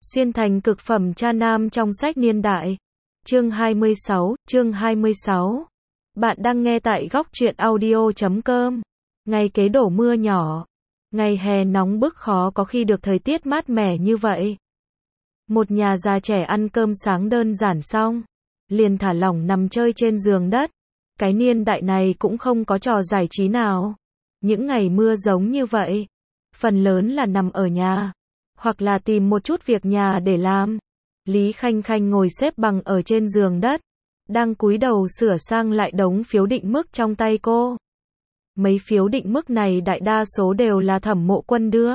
Xuyên thành cực phẩm cha nam trong sách niên đại. Chương 26. Bạn đang nghe tại góc truyện audio.com. Ngày kế đổ mưa nhỏ. Ngày hè nóng bức khó có khi được thời tiết mát mẻ như vậy. Một nhà già trẻ ăn cơm sáng đơn giản xong, liền thả lỏng nằm chơi trên giường đất. Cái niên đại này cũng không có trò giải trí nào. Những ngày mưa giống như vậy, phần lớn là nằm ở nhà, hoặc là tìm một chút việc nhà để làm. Lý Khanh Khanh ngồi xếp bằng ở trên giường đất, đang cúi đầu sửa sang lại đống phiếu định mức trong tay cô. Mấy phiếu định mức này đại đa số đều là Thẩm Mộ Quân đưa.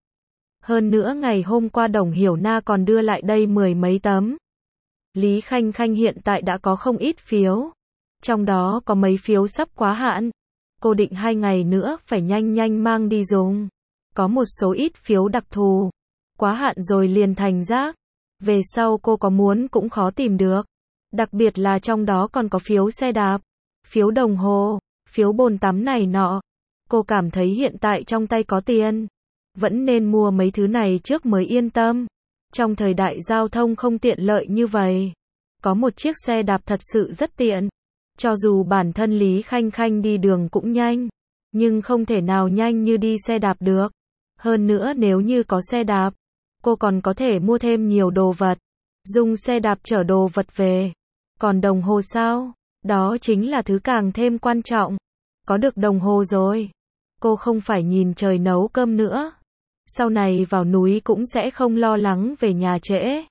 Hơn nữa ngày hôm qua Đồng Hiểu Na còn đưa lại đây 10 mấy tấm. Lý Khanh Khanh hiện tại đã có không ít phiếu, trong đó có mấy phiếu sắp quá hạn. Cô định 2 ngày nữa phải nhanh nhanh mang đi dùng. Có một số ít phiếu đặc thù, quá hạn rồi liền thành rác. Về sau cô có muốn cũng khó tìm được. Đặc biệt là trong đó còn có phiếu xe đạp, phiếu đồng hồ, phiếu bồn tắm này nọ. Cô cảm thấy hiện tại trong tay có tiền, vẫn nên mua mấy thứ này trước mới yên tâm. Trong thời đại giao thông không tiện lợi như vậy, có một chiếc xe đạp thật sự rất tiện. Cho dù bản thân Lý Khanh Khanh đi đường cũng nhanh, nhưng không thể nào nhanh như đi xe đạp được. Hơn nữa nếu như có xe đạp, cô còn có thể mua thêm nhiều đồ vật, dùng xe đạp chở đồ vật về. Còn đồng hồ sao? Đó chính là thứ càng thêm quan trọng. Có được đồng hồ rồi, cô không phải nhìn trời nấu cơm nữa. Sau này vào núi cũng sẽ không lo lắng về nhà trễ.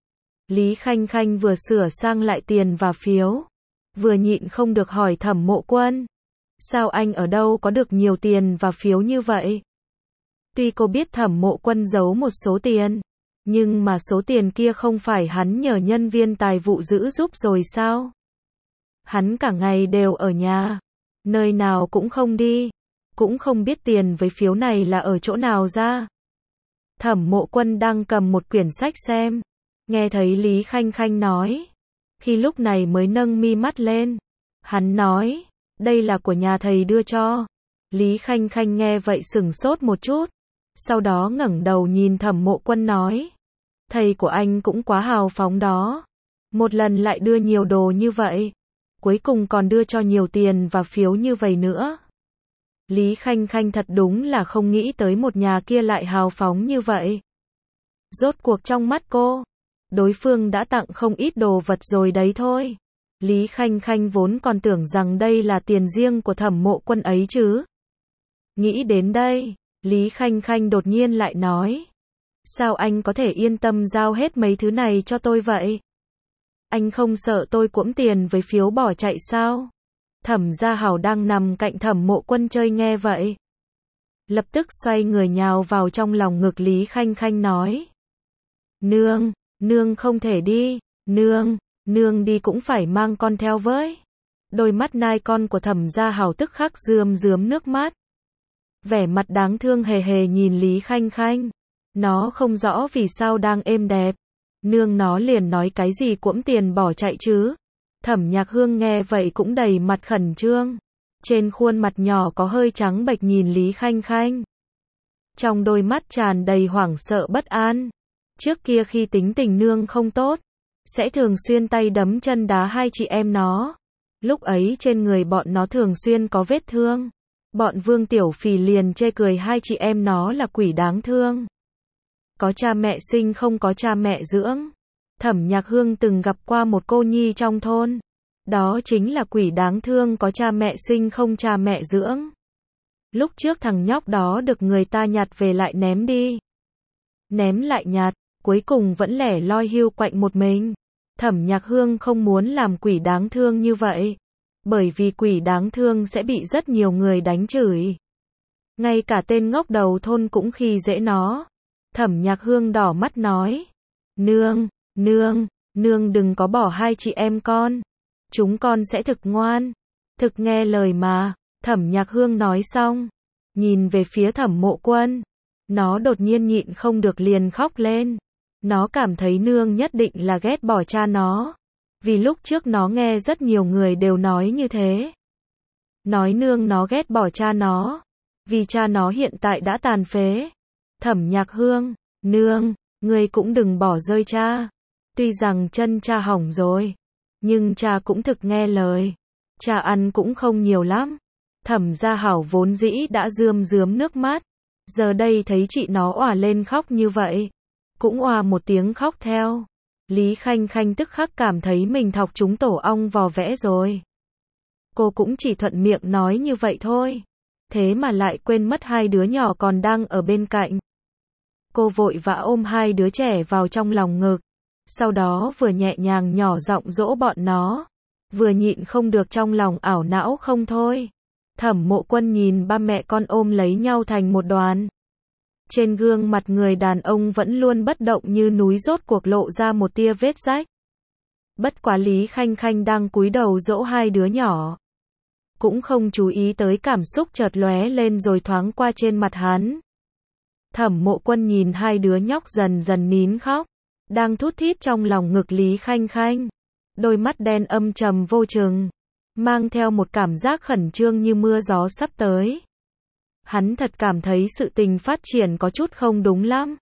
Lý Khanh Khanh vừa sửa sang lại tiền và phiếu, vừa nhịn không được hỏi Thẩm Mộ Quân. Sao anh ở đâu có được nhiều tiền và phiếu như vậy? Tuy cô biết Thẩm Mộ Quân giấu một số tiền, nhưng mà số tiền kia không phải hắn nhờ nhân viên tài vụ giữ giúp rồi sao? Hắn cả ngày đều ở nhà, nơi nào cũng không đi, cũng không biết tiền với phiếu này là ở chỗ nào ra. Thẩm Mộ Quân đang cầm một quyển sách xem, nghe thấy Lý Khanh Khanh nói, khi lúc này mới nâng mi mắt lên. Hắn nói, đây là của nhà thầy đưa cho. Lý Khanh Khanh nghe vậy sửng sốt một chút, sau đó ngẩng đầu nhìn Thẩm Mộ Quân nói, thầy của anh cũng quá hào phóng đó, một lần lại đưa nhiều đồ như vậy, cuối cùng còn đưa cho nhiều tiền và phiếu như vậy nữa. Lý Khanh Khanh thật đúng là không nghĩ tới một nhà kia lại hào phóng như vậy. Rốt cuộc trong mắt cô, đối phương đã tặng không ít đồ vật rồi đấy thôi. Lý Khanh Khanh vốn còn tưởng rằng đây là tiền riêng của Thẩm Mộ Quân ấy chứ. Nghĩ đến đây, Lý Khanh Khanh đột nhiên lại nói, sao anh có thể yên tâm giao hết mấy thứ này cho tôi vậy? Anh không sợ tôi cuỗm tiền với phiếu bỏ chạy sao? Thẩm Gia Hảo đang nằm cạnh Thẩm Mộ Quân chơi nghe vậy, lập tức xoay người nhào vào trong lòng ngực Lý Khanh Khanh nói, nương không thể đi, nương đi cũng phải mang con theo với. Đôi mắt nai con của Thẩm Gia Hảo tức khắc rướm nước mắt, vẻ mặt đáng thương hề hề nhìn Lý Khanh Khanh. Nó không rõ vì sao đang êm đẹp, nương nó liền nói cái gì cuỗm tiền bỏ chạy chứ. Thẩm Nhạc Hương nghe vậy cũng đầy mặt khẩn trương, trên khuôn mặt nhỏ có hơi trắng bệch nhìn Lý Khanh Khanh, trong đôi mắt tràn đầy hoảng sợ bất an. Trước kia khi tính tình nương không tốt, sẽ thường xuyên tay đấm chân đá hai chị em nó. Lúc ấy trên người bọn nó thường xuyên có vết thương. Bọn Vương Tiểu Phỉ liền chê cười hai chị em nó là quỷ đáng thương, có cha mẹ sinh không có cha mẹ dưỡng. Thẩm Nhạc Hương từng gặp qua một cô nhi trong thôn, đó chính là quỷ đáng thương có cha mẹ sinh không cha mẹ dưỡng. Lúc trước thằng nhóc đó được người ta nhặt về lại ném đi, ném lại nhặt, cuối cùng vẫn lẻ loi hiu quạnh một mình. Thẩm Nhạc Hương không muốn làm quỷ đáng thương như vậy, bởi vì quỷ đáng thương sẽ bị rất nhiều người đánh chửi. Ngay cả tên ngốc đầu thôn cũng khi dễ nó. Thẩm Nhạc Hương đỏ mắt nói, nương đừng có bỏ hai chị em con. Chúng con sẽ thực ngoan, thực nghe lời mà. Thẩm Nhạc Hương nói xong, nhìn về phía Thẩm Mộ Quân. Nó đột nhiên nhịn không được liền khóc lên. Nó cảm thấy nương nhất định là ghét bỏ cha nó, vì lúc trước nó nghe rất nhiều người đều nói như thế. Nói nương nó ghét bỏ cha nó, vì cha nó hiện tại đã tàn phế. Thẩm Nhạc Hương, Ngươi cũng đừng bỏ rơi cha. Tuy rằng chân cha hỏng rồi, nhưng cha cũng thực nghe lời. Cha ăn cũng không nhiều lắm. Thẩm Gia Hảo vốn dĩ đã rơm rớm nước mắt. Giờ đây thấy chị nó òa lên khóc như vậy, cũng òa một tiếng khóc theo. Lý Khanh Khanh tức khắc cảm thấy mình thọc trúng tổ ong vò vẽ rồi. Cô cũng chỉ thuận miệng nói như vậy thôi. Thế mà lại quên mất hai đứa nhỏ còn đang ở bên cạnh. Cô vội vã ôm hai đứa trẻ vào trong lòng ngực. Sau đó vừa nhẹ nhàng nhỏ giọng dỗ bọn nó, vừa nhịn không được trong lòng ảo não không thôi. Thẩm Mộ Quân nhìn ba mẹ con ôm lấy nhau thành một đoàn. Trên gương mặt người đàn ông vẫn luôn bất động như núi rốt cuộc lộ ra một tia vết rách. Bất quá Lý Khanh Khanh đang cúi đầu dỗ hai đứa nhỏ, cũng không chú ý tới cảm xúc chợt lóe lên rồi thoáng qua trên mặt hắn. Thẩm Mộ Quân nhìn hai đứa nhóc dần dần nín khóc, đang thút thít trong lòng ngực Lý Khanh Khanh. Đôi mắt đen âm trầm vô chừng, mang theo một cảm giác khẩn trương như mưa gió sắp tới. Hắn thật cảm thấy sự tình phát triển có chút không đúng lắm.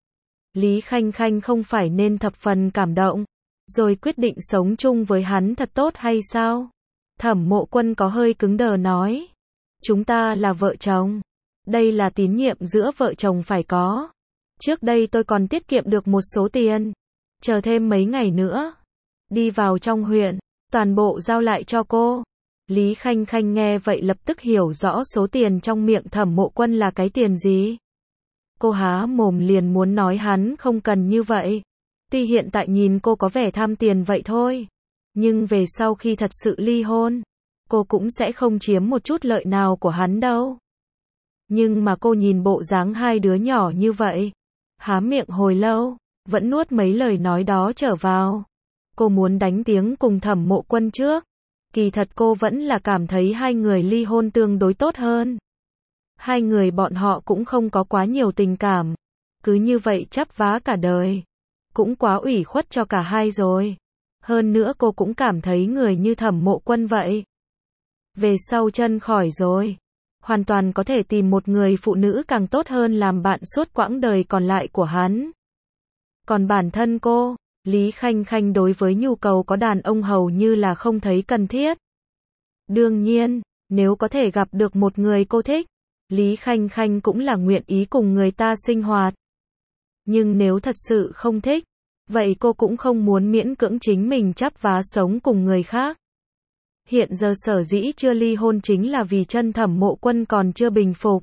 Lý Khanh Khanh không phải nên thập phần cảm động, rồi quyết định sống chung với hắn thật tốt hay sao? Thẩm Mộ Quân có hơi cứng đờ nói. Chúng ta là vợ chồng. Đây là tín nhiệm giữa vợ chồng phải có. Trước đây tôi còn tiết kiệm được một số tiền. Chờ thêm mấy ngày nữa. Đi vào trong huyện, toàn bộ giao lại cho cô. Lý Khanh Khanh nghe vậy lập tức hiểu rõ số tiền trong miệng Thẩm Mộ Quân là cái tiền gì. Cô há mồm liền muốn nói hắn không cần như vậy. Tuy hiện tại nhìn cô có vẻ tham tiền vậy thôi, nhưng về sau khi thật sự ly hôn, cô cũng sẽ không chiếm một chút lợi nào của hắn đâu. Nhưng mà cô nhìn bộ dáng hai đứa nhỏ như vậy, há miệng hồi lâu, vẫn nuốt mấy lời nói đó trở vào. Cô muốn đánh tiếng cùng Thẩm Mộ Quân trước. Kỳ thật cô vẫn là cảm thấy hai người ly hôn tương đối tốt hơn. Hai người bọn họ cũng không có quá nhiều tình cảm. Cứ như vậy chắp vá cả đời. Cũng quá ủy khuất cho cả hai rồi. Hơn nữa cô cũng cảm thấy người như Thẩm Mộ Quân vậy. Về sau chân khỏi rồi, hoàn toàn có thể tìm một người phụ nữ càng tốt hơn làm bạn suốt quãng đời còn lại của hắn. Còn bản thân cô, Lý Khanh Khanh đối với nhu cầu có đàn ông hầu như là không thấy cần thiết. Đương nhiên, nếu có thể gặp được một người cô thích, Lý Khanh Khanh cũng là nguyện ý cùng người ta sinh hoạt. Nhưng nếu thật sự không thích, vậy cô cũng không muốn miễn cưỡng chính mình chắp vá sống cùng người khác. Hiện giờ sở dĩ chưa ly hôn chính là vì chân Thẩm Mộ Quân còn chưa bình phục.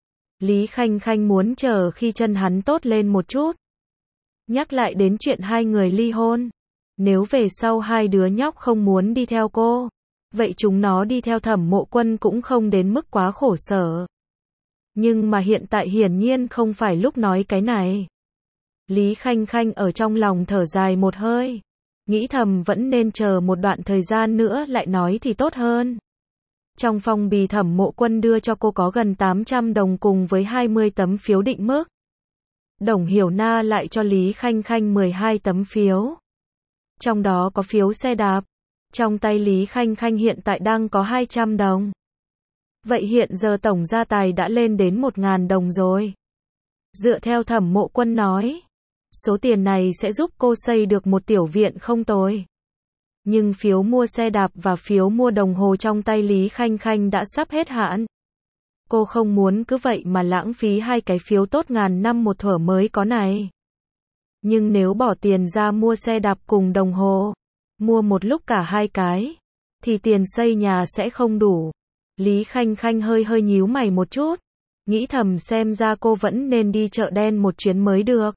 Lý Khanh Khanh muốn chờ khi chân hắn tốt lên một chút. Nhắc lại đến chuyện hai người ly hôn. Nếu về sau hai đứa nhóc không muốn đi theo cô, vậy chúng nó đi theo Thẩm Mộ Quân cũng không đến mức quá khổ sở. Nhưng mà hiện tại hiển nhiên không phải lúc nói cái này. Lý Khanh Khanh ở trong lòng thở dài một hơi. Nghĩ thầm vẫn nên chờ một đoạn thời gian nữa lại nói thì tốt hơn. Trong phong bì Thẩm Mộ Quân đưa cho cô có gần 800 đồng cùng với 20 tấm phiếu định mức. Đồng Hiểu Na lại cho Lý Khanh Khanh 12 tấm phiếu. Trong đó có phiếu xe đạp. Trong tay Lý Khanh Khanh hiện tại đang có 200 đồng. Vậy hiện giờ tổng gia tài đã lên đến 1.000 đồng rồi. Dựa theo Thẩm Mộ Quân nói, số tiền này sẽ giúp cô xây được một tiểu viện không tồi. Nhưng phiếu mua xe đạp và phiếu mua đồng hồ trong tay Lý Khanh Khanh đã sắp hết hạn. Cô không muốn cứ vậy mà lãng phí hai cái phiếu tốt ngàn năm một thuở mới có này. Nhưng nếu bỏ tiền ra mua xe đạp cùng đồng hồ, mua một lúc cả hai cái, thì tiền xây nhà sẽ không đủ. Lý Khanh Khanh hơi nhíu mày một chút, nghĩ thầm xem ra cô vẫn nên đi chợ đen một chuyến mới được.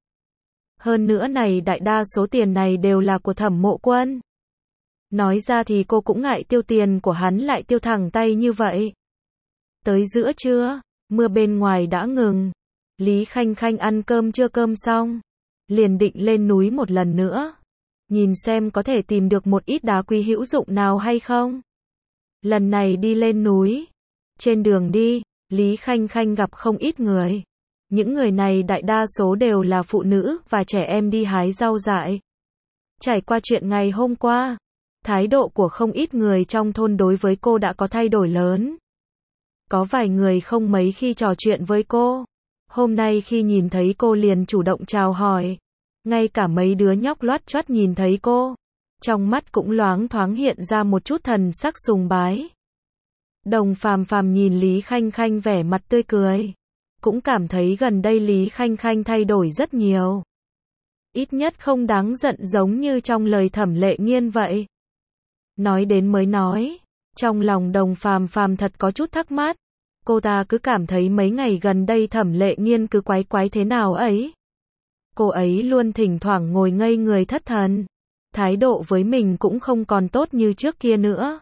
Hơn nữa này đại đa số tiền này đều là của Thẩm Mộ Quân. Nói ra thì cô cũng ngại tiêu tiền của hắn lại tiêu thẳng tay như vậy. Tới giữa trưa, mưa bên ngoài đã ngừng. Lý Khanh Khanh ăn cơm trưa cơm xong, liền định lên núi một lần nữa. Nhìn xem có thể tìm được một ít đá quý hữu dụng nào hay không. Lần này đi lên núi, trên đường đi, Lý Khanh Khanh gặp không ít người. Những người này đại đa số đều là phụ nữ và trẻ em đi hái rau dại. Trải qua chuyện ngày hôm qua, thái độ của không ít người trong thôn đối với cô đã có thay đổi lớn. Có vài người không mấy khi trò chuyện với cô. Hôm nay khi nhìn thấy cô liền chủ động chào hỏi. Ngay cả mấy đứa nhóc loắt choắt nhìn thấy cô, trong mắt cũng loáng thoáng hiện ra một chút thần sắc sùng bái. Đồng Phàm Phàm nhìn Lý Khanh Khanh vẻ mặt tươi cười, cũng cảm thấy gần đây Lý Khanh Khanh thay đổi rất nhiều. Ít nhất không đáng giận giống như trong lời Thẩm Lệ Nghiên vậy. Nói đến mới nói, trong lòng Đồng Phàm Phàm thật có chút thắc mắc. Cô ta cứ cảm thấy mấy ngày gần đây Thẩm Lệ Nghiên cứ quái quái thế nào ấy. Cô ấy luôn thỉnh thoảng ngồi ngây người thất thần. Thái độ với mình cũng không còn tốt như trước kia nữa.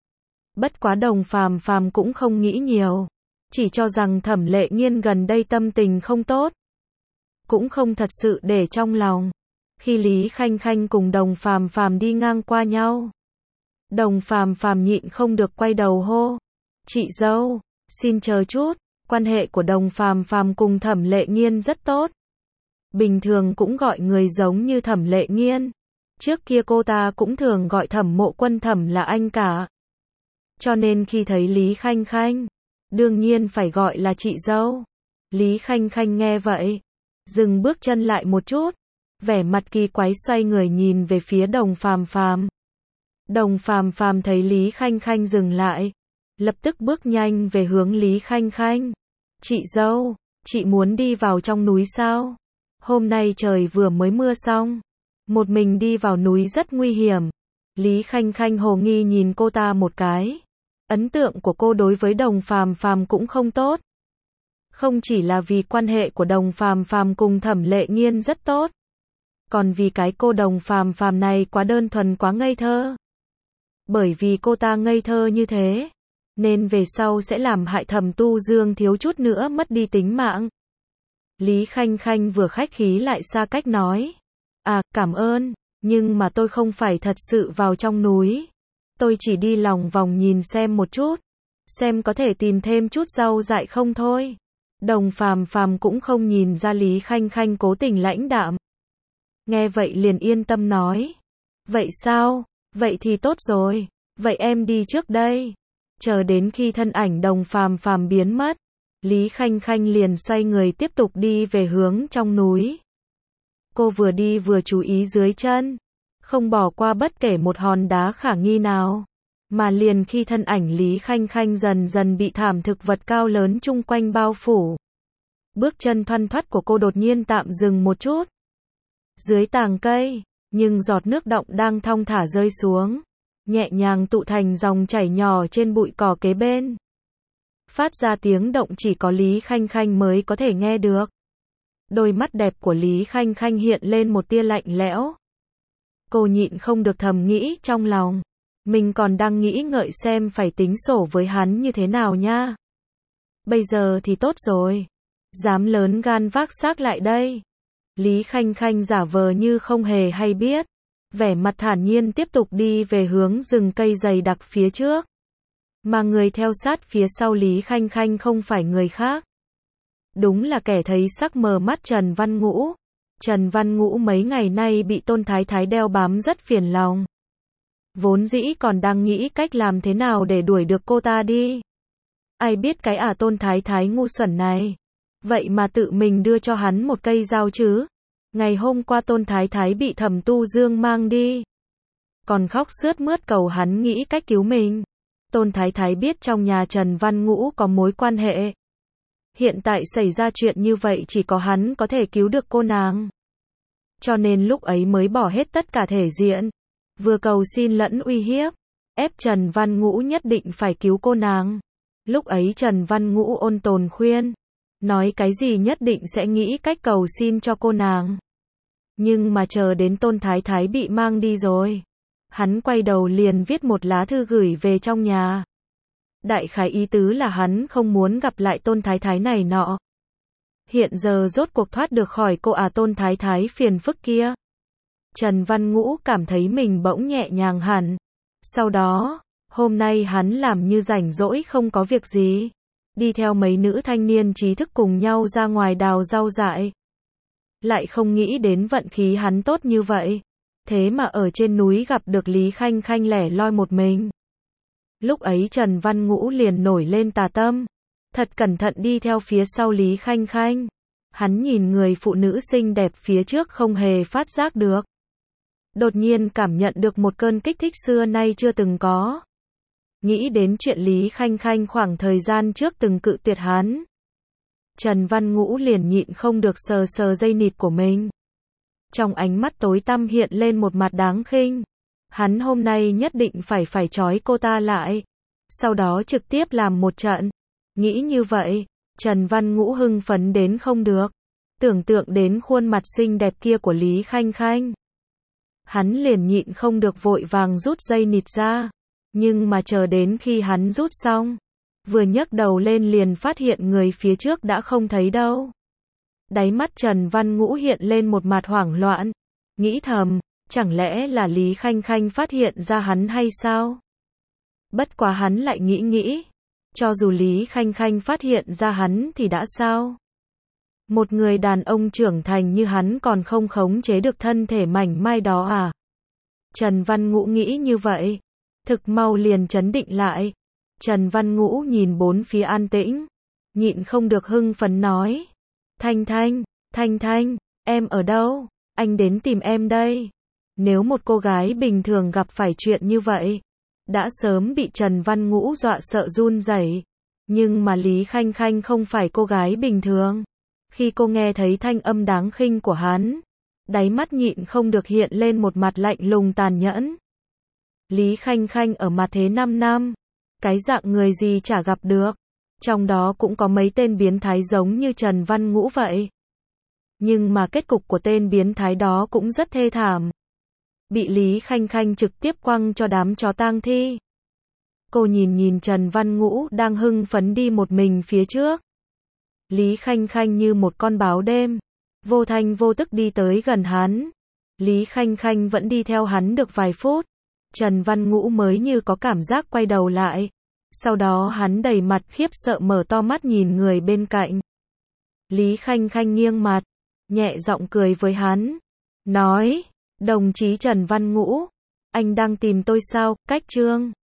Bất quá Đồng Phàm Phàm cũng không nghĩ nhiều. Chỉ cho rằng Thẩm Lệ Nghiên gần đây tâm tình không tốt. Cũng không thật sự để trong lòng. Khi Lý Khanh Khanh cùng Đồng Phàm Phàm đi ngang qua nhau, Đồng Phàm Phàm nhịn không được quay đầu hô. Chị dâu, xin chờ chút. Quan hệ của Đồng Phàm Phàm cùng Thẩm Lệ Nghiên rất tốt. Bình thường cũng gọi người giống như Thẩm Lệ Nghiên. Trước kia cô ta cũng thường gọi Thẩm Mộ Quân Thẩm là anh cả. Cho nên khi thấy Lý Khanh Khanh, đương nhiên phải gọi là chị dâu. Lý Khanh Khanh nghe vậy, dừng bước chân lại một chút, vẻ mặt kỳ quái xoay người nhìn về phía Đồng Phàm Phàm. Đồng Phàm Phàm thấy Lý Khanh Khanh dừng lại, lập tức bước nhanh về hướng Lý Khanh Khanh. Chị dâu, chị muốn đi vào trong núi sao? Hôm nay trời vừa mới mưa xong, một mình đi vào núi rất nguy hiểm. Lý Khanh Khanh hồ nghi nhìn cô ta một cái. Ấn tượng của cô đối với Đồng Phàm Phàm cũng không tốt. Không chỉ là vì quan hệ của Đồng Phàm Phàm cùng Thẩm Lệ Nghiên rất tốt, còn vì cái cô Đồng Phàm Phàm này quá đơn thuần quá ngây thơ. Bởi vì cô ta ngây thơ như thế, nên về sau sẽ làm hại Thẩm Tu Dương thiếu chút nữa mất đi tính mạng. Lý Khanh Khanh vừa khách khí lại xa cách nói. À, cảm ơn, nhưng mà tôi không phải thật sự vào trong núi. Tôi chỉ đi lòng vòng nhìn xem một chút, xem có thể tìm thêm chút rau dại không thôi. Đồng Phàm Phàm cũng không nhìn ra Lý Khanh Khanh cố tình lãnh đạm. Nghe vậy liền yên tâm nói. Vậy sao? Vậy thì tốt rồi. Vậy em đi trước đây. Chờ đến khi thân ảnh Đồng Phàm Phàm biến mất, Lý Khanh Khanh liền xoay người tiếp tục đi về hướng trong núi. Cô vừa đi vừa chú ý dưới chân, không bỏ qua bất kể một hòn đá khả nghi nào, mà liền khi thân ảnh Lý Khanh Khanh dần dần bị thảm thực vật cao lớn chung quanh bao phủ, bước chân thoăn thoắt của cô đột nhiên tạm dừng một chút. Dưới tàng cây, nhưng giọt nước đọng đang thong thả rơi xuống, nhẹ nhàng tụ thành dòng chảy nhỏ trên bụi cỏ kế bên. Phát ra tiếng động chỉ có Lý Khanh Khanh mới có thể nghe được. Đôi mắt đẹp của Lý Khanh Khanh hiện lên một tia lạnh lẽo. Cô nhịn không được thầm nghĩ trong lòng. Mình còn đang nghĩ ngợi xem phải tính sổ với hắn như thế nào nha. Bây giờ thì tốt rồi. Dám lớn gan vác xác lại đây. Lý Khanh Khanh giả vờ như không hề hay biết. Vẻ mặt thản nhiên tiếp tục đi về hướng rừng cây dày đặc phía trước. Mà người theo sát phía sau Lý Khanh Khanh không phải người khác. Đúng là kẻ thấy sắc mờ mắt Trần Văn Ngũ. Trần Văn Ngũ mấy ngày nay bị Tôn Thái Thái đeo bám rất phiền lòng. Vốn dĩ còn đang nghĩ cách làm thế nào để đuổi được cô ta đi. Ai biết cái Tôn Thái Thái ngu xuẩn này. Vậy mà tự mình đưa cho hắn một cây dao chứ. Ngày hôm qua Tôn Thái Thái bị Thẩm Tu Dương mang đi. Còn khóc sướt mướt cầu hắn nghĩ cách cứu mình. Tôn Thái Thái biết trong nhà Trần Văn Ngũ có mối quan hệ. Hiện tại xảy ra chuyện như vậy chỉ có hắn có thể cứu được cô nàng. Cho nên lúc ấy mới bỏ hết tất cả thể diện. Vừa cầu xin lẫn uy hiếp. Ép Trần Văn Ngũ nhất định phải cứu cô nàng. Lúc ấy Trần Văn Ngũ ôn tồn khuyên. Nói cái gì nhất định sẽ nghĩ cách cầu xin cho cô nàng. Nhưng mà chờ đến Tôn Thái Thái bị mang đi rồi. Hắn quay đầu liền viết một lá thư gửi về trong nhà. Đại khái ý tứ là hắn không muốn gặp lại Tôn Thái Thái này nọ. Hiện giờ rốt cuộc thoát được khỏi cô Tôn Thái Thái phiền phức kia. Trần Văn Ngũ cảm thấy mình bỗng nhẹ nhàng hẳn. Sau đó, hôm nay hắn làm như rảnh rỗi không có việc gì. Đi theo mấy nữ thanh niên trí thức cùng nhau ra ngoài đào rau dại. Lại không nghĩ đến vận khí hắn tốt như vậy. Thế mà ở trên núi gặp được Lý Khanh Khanh lẻ loi một mình. Lúc ấy Trần Văn Ngũ liền nổi lên tà tâm. Thật cẩn thận đi theo phía sau Lý Khanh Khanh. Hắn nhìn người phụ nữ xinh đẹp phía trước không hề phát giác được. Đột nhiên cảm nhận được một cơn kích thích xưa nay chưa từng có. Nghĩ đến chuyện Lý Khanh Khanh khoảng thời gian trước từng cự tuyệt hắn. Trần Văn Ngũ liền nhịn không được sờ sờ dây nịt của mình. Trong ánh mắt tối tăm hiện lên một mặt đáng khinh. Hắn hôm nay nhất định phải trói cô ta lại. Sau đó trực tiếp làm một trận. Nghĩ như vậy, Trần Văn Ngũ hưng phấn đến không được. Tưởng tượng đến khuôn mặt xinh đẹp kia của Lý Khanh Khanh. Hắn liền nhịn không được vội vàng rút dây nịt ra. Nhưng mà chờ đến khi hắn rút xong, vừa nhấc đầu lên liền phát hiện người phía trước đã không thấy đâu. Đáy mắt Trần Văn Ngũ hiện lên một mặt hoảng loạn. Nghĩ thầm, chẳng lẽ là Lý Khanh Khanh phát hiện ra hắn hay sao? Bất quá hắn lại nghĩ, cho dù Lý Khanh Khanh phát hiện ra hắn thì đã sao? Một người đàn ông trưởng thành như hắn còn không khống chế được thân thể mảnh mai đó à? Trần Văn Ngũ nghĩ như vậy. Thực mau liền trấn định lại. Trần Văn Ngũ nhìn bốn phía an tĩnh. Nhịn không được hưng phấn nói. Thanh Thanh, em ở đâu? Anh đến tìm em đây. Nếu một cô gái bình thường gặp phải chuyện như vậy, đã sớm bị Trần Văn Ngũ dọa sợ run rẩy. Nhưng mà Lý Khanh Khanh không phải cô gái bình thường. Khi cô nghe thấy thanh âm đáng khinh của hắn, đáy mắt nhịn không được hiện lên một mặt lạnh lùng tàn nhẫn. Lý Khanh Khanh ở mặt thế 5 năm, cái dạng người gì chả gặp được, trong đó cũng có mấy tên biến thái giống như Trần Văn Ngũ vậy. Nhưng mà kết cục của tên biến thái đó cũng rất thê thảm. Bị Lý Khanh Khanh trực tiếp quăng cho đám chó tang thi. Cô nhìn Trần Văn Ngũ đang hưng phấn đi một mình phía trước. Lý Khanh Khanh như một con báo đêm, vô thanh vô tức đi tới gần hắn. Lý Khanh Khanh vẫn đi theo hắn được vài phút. Trần Văn Ngũ mới như có cảm giác quay đầu lại. Sau đó hắn đầy mặt khiếp sợ mở to mắt nhìn người bên cạnh. Lý Khanh Khanh nghiêng mặt, nhẹ giọng cười với hắn. Nói, đồng chí Trần Văn Ngũ, anh đang tìm tôi sao? Cách Trương.